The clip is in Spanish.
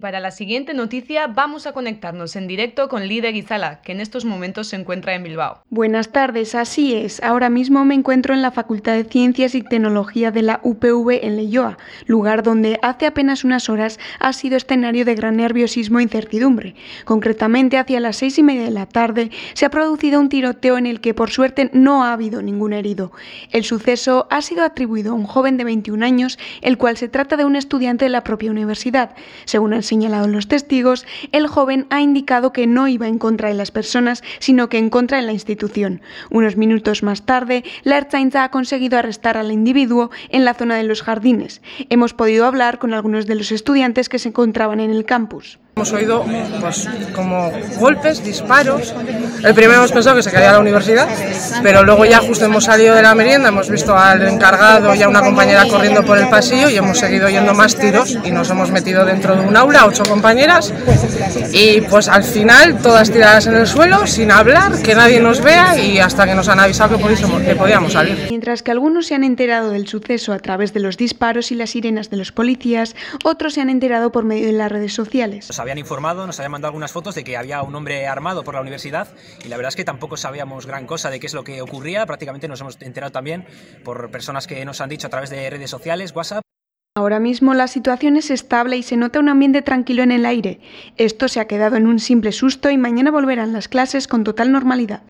Para la siguiente noticia vamos a conectarnos en directo con Lider Guizala, que en estos momentos se encuentra en Bilbao. Buenas tardes, así es. Ahora mismo me encuentro en la Facultad de Ciencias y Tecnología de la UPV en Leioa, lugar donde hace apenas unas horas ha sido escenario de gran nerviosismo e incertidumbre. Concretamente, hacia las 6:30 de la tarde se ha producido un tiroteo en el que por suerte no ha habido ningún herido. El suceso ha sido atribuido a un joven de 21 años, el cual se trata de un estudiante de la propia universidad. Según han señalado los testigos, el joven ha indicado que no iba en contra de las personas, sino que en contra de la institución. Unos minutos más tarde, la Ertzaintza ha conseguido arrestar al individuo en la zona de los jardines. Hemos podido hablar con algunos de los estudiantes que se encontraban en el campus. Hemos oído como golpes, disparos. El primero hemos pensado que se caía a la universidad, pero luego ya justo hemos salido de la merienda, hemos visto al encargado y a una compañera corriendo por el pasillo y hemos seguido oyendo más tiros y nos hemos metido dentro de un aula, 8 compañeras, y pues al final todas tiradas en el suelo, sin hablar, que nadie nos vea y hasta que nos han avisado que podíamos salir. Mientras que algunos se han enterado del suceso a través de los disparos y las sirenas de los policías, otros se han enterado por medio de las redes sociales. Nos habían informado, nos habían mandado algunas fotos de que había un hombre armado por la universidad y la verdad es que tampoco sabíamos gran cosa de qué es lo que ocurría. Prácticamente nos hemos enterado también por personas que nos han dicho a través de redes sociales, WhatsApp. Ahora mismo la situación es estable y se nota un ambiente tranquilo en el aire. Esto se ha quedado en un simple susto y mañana volverán las clases con total normalidad.